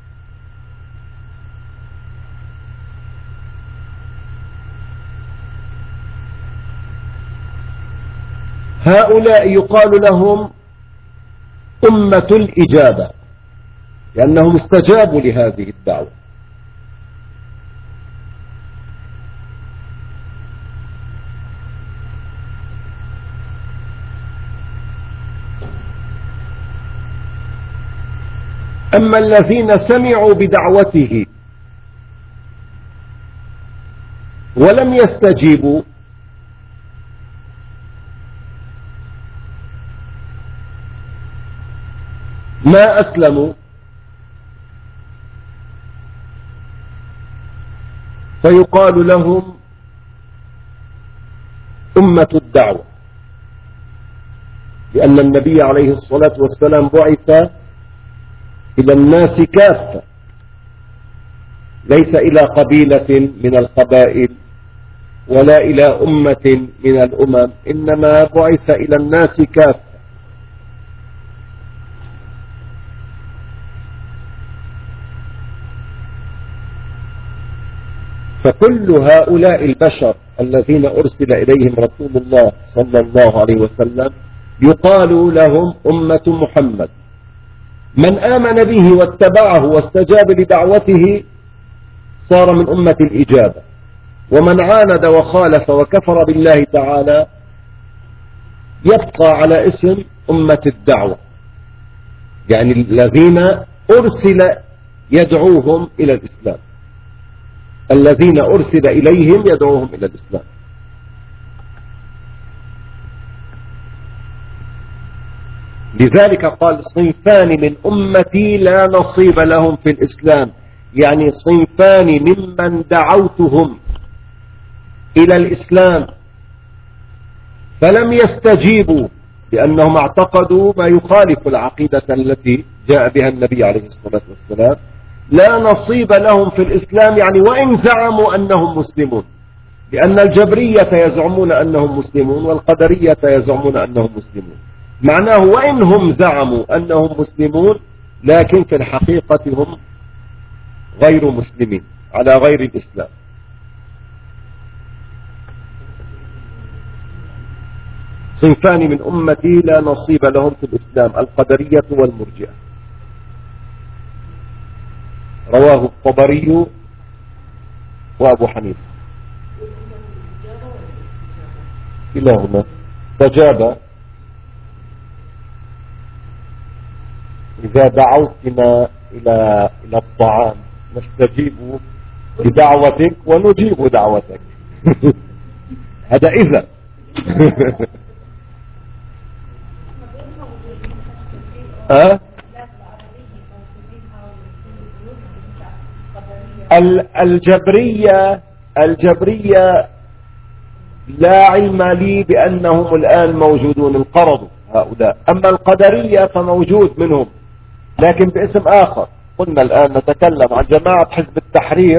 هؤلاء يقال لهم أمة الإجابة لأنهم استجابوا لهذه الدعوة. أما الذين سمعوا بدعوته ولم يستجيبوا ما أسلموا، فيقال لهم أمة الدعوة، لأن النبي عليه الصلاة والسلام بعث إلى الناس كافة، ليس إلى قبيلة من القبائل ولا إلى أمة من الأمم، إنما بعث إلى الناس كافة. فكل هؤلاء البشر الذين أرسل إليهم رسول الله صلى الله عليه وسلم يقال لهم أمة محمد. من آمن به واتبعه واستجاب لدعوته صار من أمة الإجابة، ومن عاند وخالف وكفر بالله تعالى يبقى على اسم أمة الدعوة، يعني الذين أرسل يدعوهم إلى الإسلام، الذين أرسل إليهم يدعوهم إلى الإسلام. لذلك قال صنفان من أمتي لا نصيب لهم في الإسلام، يعني صنفان ممن دعوتهم إلى الإسلام فلم يستجيبوا، لأنهم اعتقدوا ما يخالف العقيدة التي جاء بها النبي عليه الصلاة والسلام، لا نصيب لهم في الإسلام، يعني وإن زعموا أنهم مسلمون، لأن الجبرية يزعمون أنهم مسلمون والقدرية يزعمون أنهم مسلمون، معناه وإن هم زعموا أنهم مسلمون لكن في الحقيقة هم غير مسلمين على غير الإسلام. صنفان من أمتي لا نصيب لهم في الإسلام، القدرية والمرجئة. رواه الطبري وأبو حنيفة كلاهما. استجاب إذا دعوتنا إلى إلى الطعام نستجيب لدعوتك ونجيب دعوتك. هذا إذا. أه؟ الجبرية الجبرية لا علم لي بأنهم الآن موجودون، انقرضوا هؤلاء. أما القدرية فموجود منهم لكن باسم آخر. قلنا الآن نتكلم عن جماعة حزب التحرير،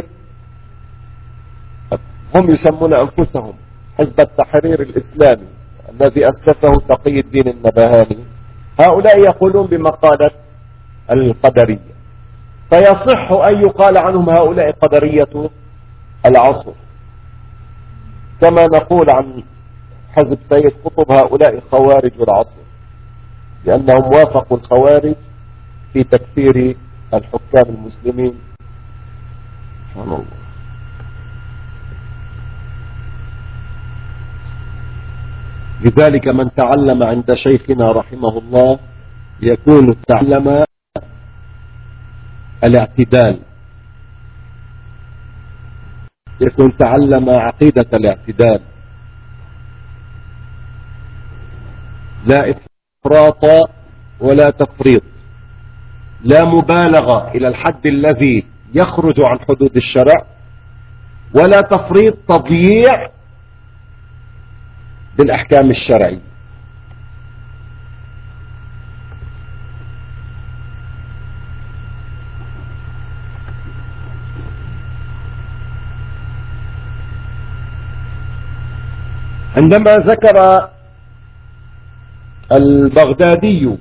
هم يسمون أنفسهم حزب التحرير الإسلامي الذي أسسه تقي الدين النبهاني. هؤلاء يقولون بمقالة القدرية، فيصح أن يقال عنهم هؤلاء قدرية العصر، كما نقول عن حزب سيد قطب هؤلاء خوارج العصر، لأنهم وافقوا الخوارج في تكفير الحكام المسلمين. سبحان الله. لذلك من تعلم عند شيخنا رحمه الله يكون تعلم الاعتدال، يكون تعلم عقيدة الاعتدال، لا إفراط ولا تفريط، لا مبالغة إلى الحد الذي يخرج عن حدود الشرع، ولا تفريط تضييع بالأحكام الشرعية. عندما ذكر البغدادي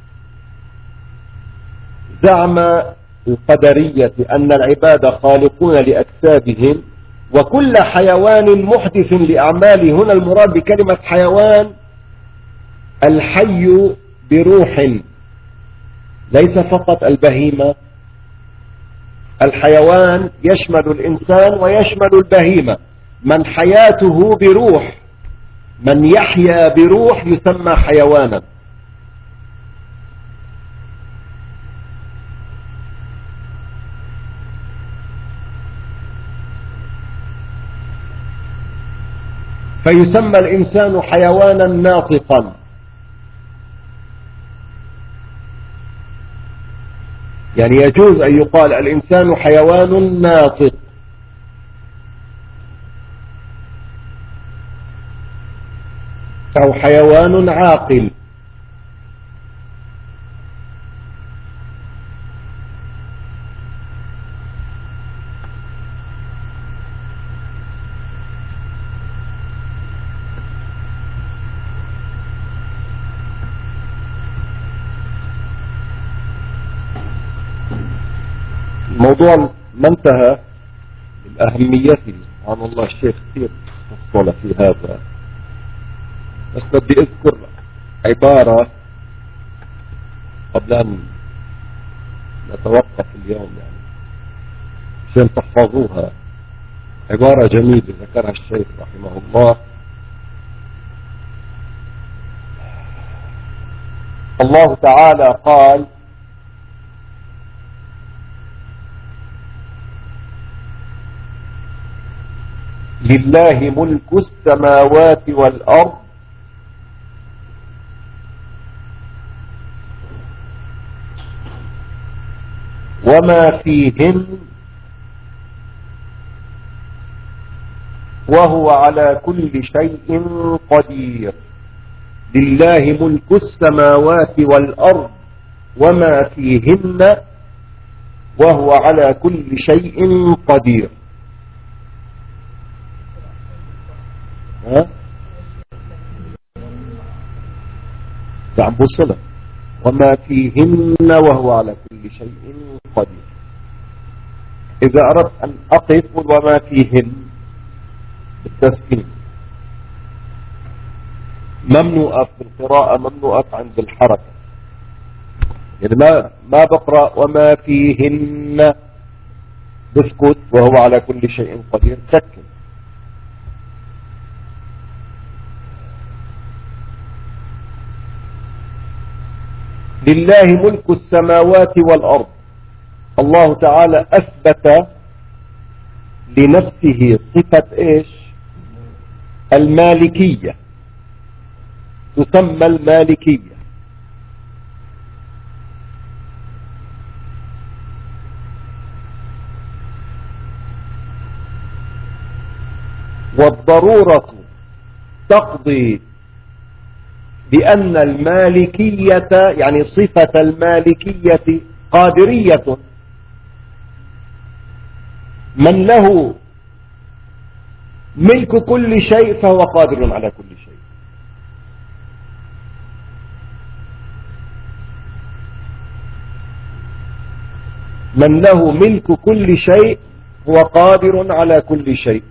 زعم القدرية أن العباد خالقون لأجسادهم وكل حيوان محدث لأعماله، هنا المراد بكلمة حيوان الحي بروح، ليس فقط البهيمة. الحيوان يشمل الإنسان ويشمل البهيمة، من حياته بروح، من يحيا بروح يسمى حيوانا. فيسمى الإنسان حيوانا ناطقا. يعني يجوز أن يقال الإنسان حيوان ناطق. أو حيوان عاقل. الموضوع ما انتهى من أهميته، سبحان الله الشيخ كثير فصل في هذا، بس بدي أذكر عبارة قبل أن نتوقف اليوم يعني عشان تحفظوها. عبارة جميلة ذكرها الشيخ رحمه الله. الله تعالى قال: لله ملك السماوات والأرض وما فيهن وهو على كل شيء قدير. لله ملك السماوات والأرض وما فيهن وهو على كل شيء قدير. ها؟ عم بوصلها. وما فيهن وهو على كل شيء قدير. إذا أردت أن أقف وما فيهن بالتسكين، ممنوع في القراءة، ممنوع عند الحركة. يعني ما ما بقرأ وما فيهن بسكت وهو على كل شيء قدير، سكن. لله ملك السماوات والأرض. الله تعالى أثبت لنفسه صفة إيش؟ المالكية. تسمى المالكية. والضرورة تقضي بأن المالكية يعني صفة المالكية قادرية. من له ملك كل شيء فهو قادر على كل شيء. من له ملك كل شيء هو قادر على كل شيء.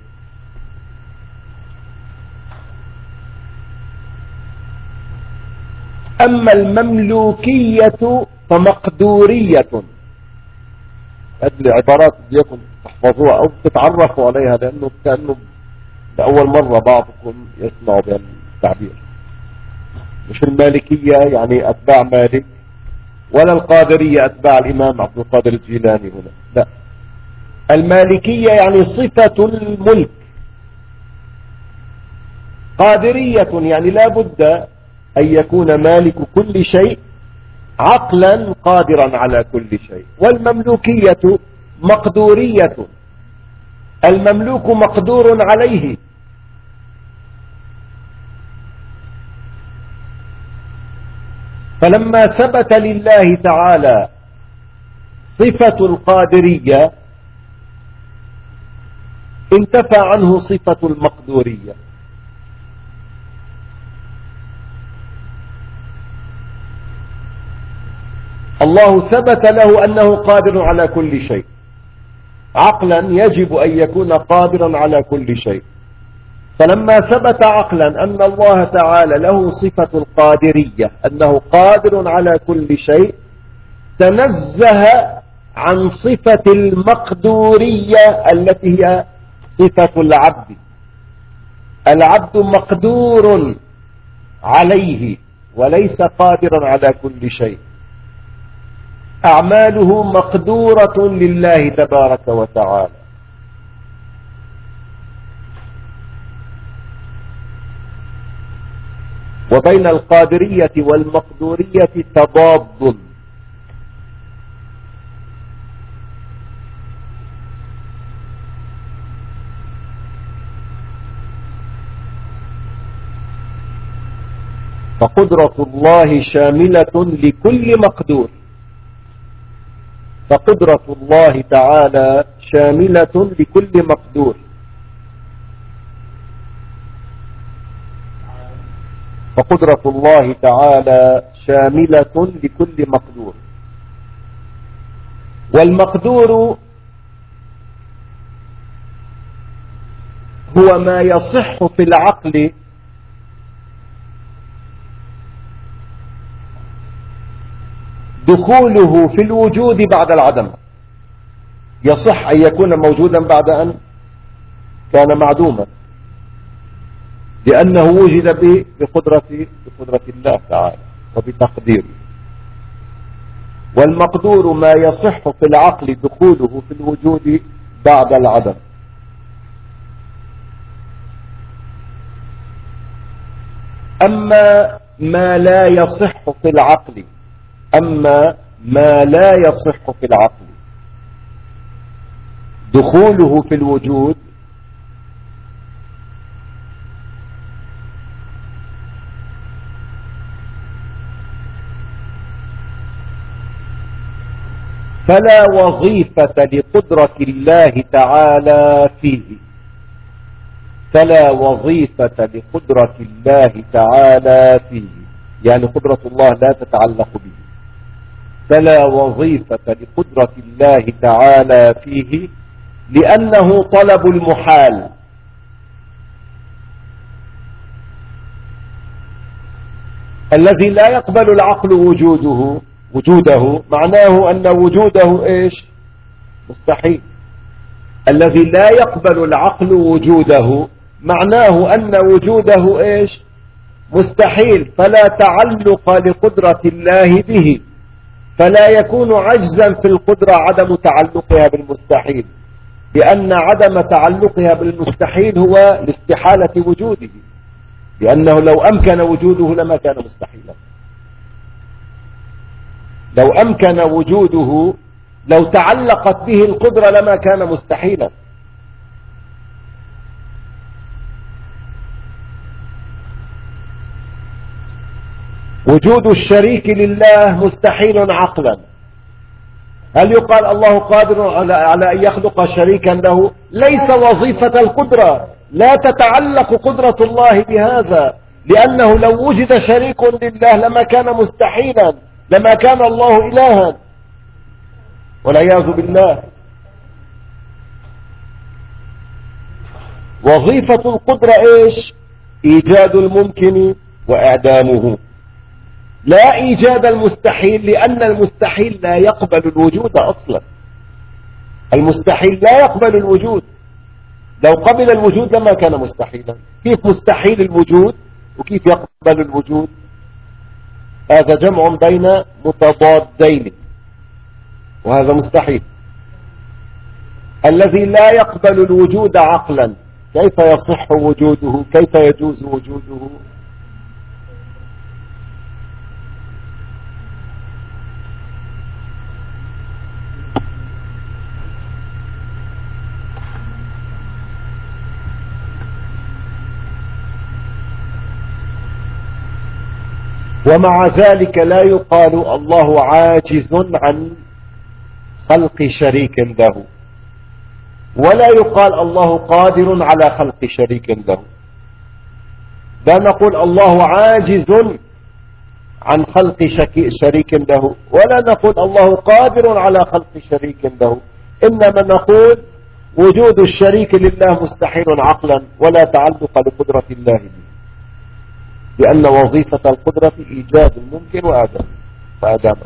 أما المملوكية فمقدورية. هذه العبارات بدكم تحفظوها أو تتعرفوا عليها، لأنه كأنه لأول مرة بعضكم يسمع بهذا التعبير. مش المالكية يعني أتباع مالك، ولا القادرية أتباع الإمام عبد القادر الجيلاني هنا، لا. المالكية يعني صفة الملك. قادرية يعني لا بد أن يكون مالك كل شيء عقلا قادرا على كل شيء. والمملوكية مقدورية، المملوك مقدور عليه. فلما ثبت لله تعالى صفة القادرية انتفى عنه صفة المقدورية. الله ثبت له أنه قادر على كل شيء، عقلا يجب أن يكون قادرا على كل شيء. فلما ثبت عقلا أن الله تعالى له صفة القادرية، أنه قادر على كل شيء، تنزه عن صفة المقدورية التي هي صفة العبد. العبد مقدور عليه وليس قادرا على كل شيء. أعماله مقدورة لله تبارك وتعالى. وبين القادرية والمقدورية تضاد. فقدرة الله شاملة لكل مقدور، فقدرة الله تعالى شاملة لكل مقدور. فقدرة الله تعالى شاملة لكل مقدور. والمقدور هو ما يصح في العقل دخوله في الوجود بعد العدم. يصح أن يكون موجودا بعد أن كان معدوما، لأنه وجد بقدرة بقدرة الله تعالى وبتقديره. والمقدور ما يصح في العقل دخوله في الوجود بعد العدم. أما ما لا يصح في العقل أما ما لا يصح في العقل دخوله في الوجود فلا وظيفة لقدرة الله تعالى فيه فلا وظيفة لقدرة الله تعالى فيه يعني قدرة الله لا تتعلق به. فلا وظيفة لقدرة الله تعالى فيه لأنه طلب المحال. الذي لا يقبل العقل وجوده وجوده معناه أن وجوده إيش؟ مستحيل. الذي لا يقبل العقل وجوده معناه أن وجوده إيش؟ مستحيل. فلا تعلق لقدرة الله به، فلا يكون عجزا في القدرة عدم تعلقها بالمستحيل، لأن عدم تعلقها بالمستحيل هو لاستحالة وجوده، لأنه لو أمكن وجوده لما كان مستحيلا. لو أمكن وجوده لو تعلقت به القدرة لما كان مستحيلا. وجود الشريك لله مستحيل عقلا. هل يقال الله قادر على أن يخلق شريكا له؟ ليس وظيفة القدرة، لا تتعلق قدرة الله بهذا، لأنه لو وجد شريك لله لما كان مستحيلا، لما كان الله إلها والعياذ بالله. وظيفة القدرة إيش؟ إيجاد الممكن وإعدامه، لا إيجاد المستحيل، لأن المستحيل لا يقبل الوجود أصلا. المستحيل لا يقبل الوجود، لو قبل الوجود لما كان مستحيلا. كيف مستحيل الوجود وكيف يقبل الوجود؟ هذا جمع بين متضادين، وهذا مستحيل. الذي لا يقبل الوجود عقلا كيف يصح وجوده؟ كيف يجوز وجوده؟ ومع ذلك لا يقال الله عاجز عن خلق شريك له، ولا يقال الله قادر على خلق شريك له. لا نقول الله عاجز عن خلق شريك له، ولا نقول الله قادر على خلق شريك له، إنما نقول وجود الشريك لله مستحيل عقلا ولا تعلق لقدرة الله به، لأن وظيفة القدرة إيجاد الممكن وآدامه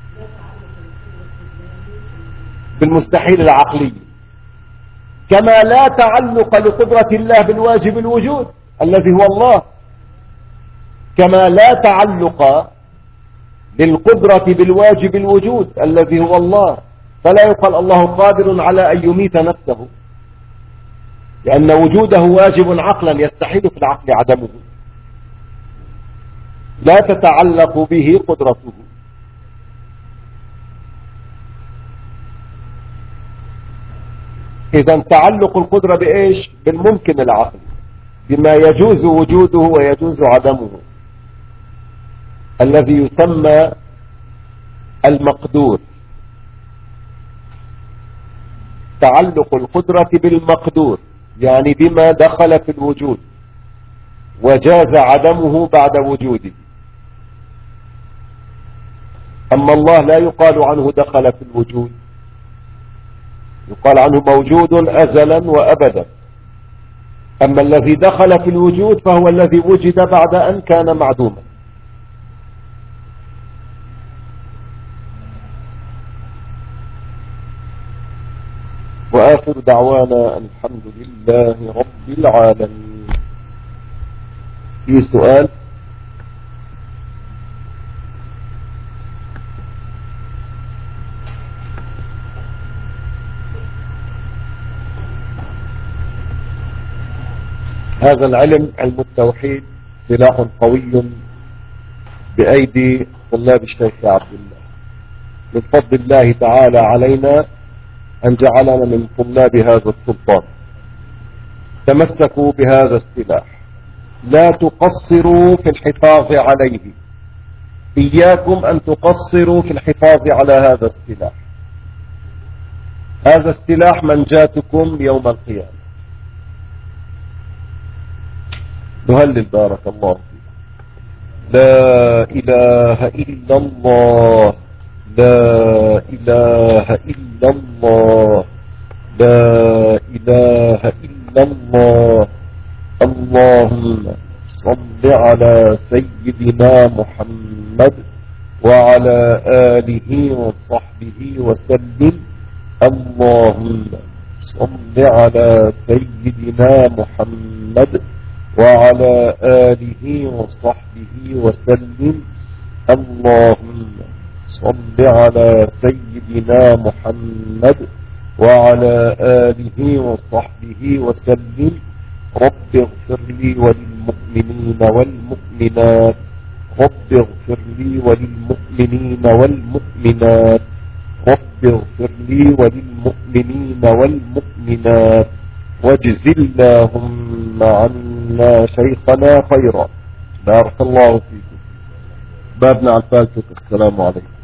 بالمستحيل العقلي، كما لا تعلق لقدرة الله بالواجب الوجود الذي هو الله، كما لا تعلق للقدرة بالواجب الوجود الذي هو الله. فلا يقال الله قادر على أن يميت نفسه، لأن وجوده واجب عقلا يستحيل في العقل عدمه. لا تتعلق به قدرته. إذا تعلق القدرة بإيش؟ بالممكن العقلي، بما يجوز وجوده ويجوز عدمه، الذي يسمى المقدور. تعلق القدرة بالمقدور يعني بما دخل في الوجود وجاز عدمه بعد وجوده. أما الله لا يقال عنه دخل في الوجود، يقال عنه موجود أزلا وأبدا. أما الذي دخل في الوجود فهو الذي وجد بعد أن كان معدوما. وآخر دعوانا الحمد لله رب العالمين. في سؤال؟ هذا العلم، علم التوحيد، سلاح قوي بأيدي طلاب الشيخ عبد الله. من فضل الله تعالى علينا أن جعلنا من طلاب هذا السلطان. تمسكوا بهذا السلاح، لا تقصروا في الحفاظ عليه. إياكم أن تقصروا في الحفاظ على هذا السلاح. هذا السلاح منجاتكم يوم القيامة. نهلل بارك الله فيك. لا إله إلا الله، لا إله إلا الله، لا إله إلا الله. اللهم صل على سيدنا محمد وعلى آله وصحبه وسلم. اللهم صل على سيدنا محمد وعلى آله وصحبه وسلم. اللهم صل على سيدنا محمد وعلى آله وصحبه وسلم. رب اغفر لي وللمؤمنين والمؤمنات، رب اغفر لي وللمؤمنين والمؤمنات، رب اغفر لي وللمؤمنين والمؤمنات. واجز اللهم عنا شيخنا خيرا. بارك الله فيكم. بابنا على الفاتحة. السلام عليكم.